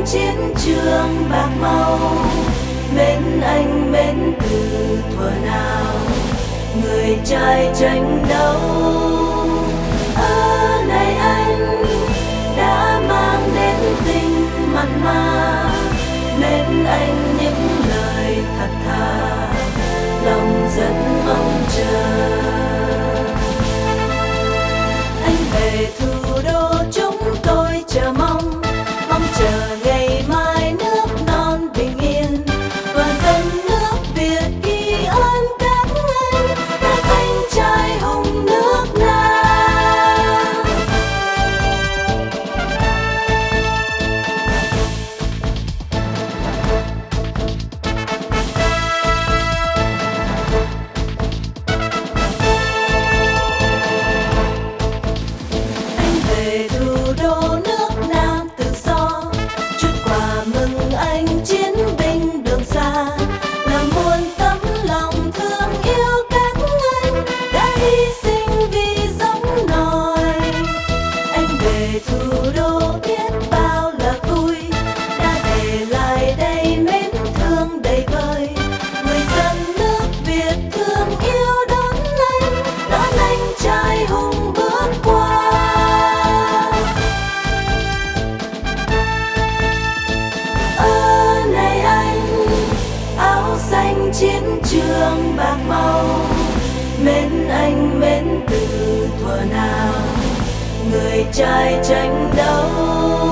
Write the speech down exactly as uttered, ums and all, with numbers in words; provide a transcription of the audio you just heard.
xanh chiến trường bạc màu, mến anh mến từ thuở nào, người trai tranh đấu. Ơ này anh đã mang đến tình mặn mà, mến anh những lời thật thà, lòng rất mong chờ. Anh về thủ đô chúng tôi chờ mong, mong chờ ngày mai nước non bình yên, và dân nước Việt ghi ơn các anh, các anh trai hùng nước Nam. Anh về thủ đô nước Nam tự do, chút quà mừng anh chiến binh đường xa, làm muôn tấm lòng thương yêu các anh đã hy sinh vì giống nòi. Anh về thủ đô biết bao là vui, đã để lại đây mến thương đầy vơi. Người dân nước Việt thương yêu đón anh, đón anh trai hùng bước qua. Ơ này anh áo xanh chiến trường bạc màu, mến anh mến từ thuở nào, người trai tranh đấu.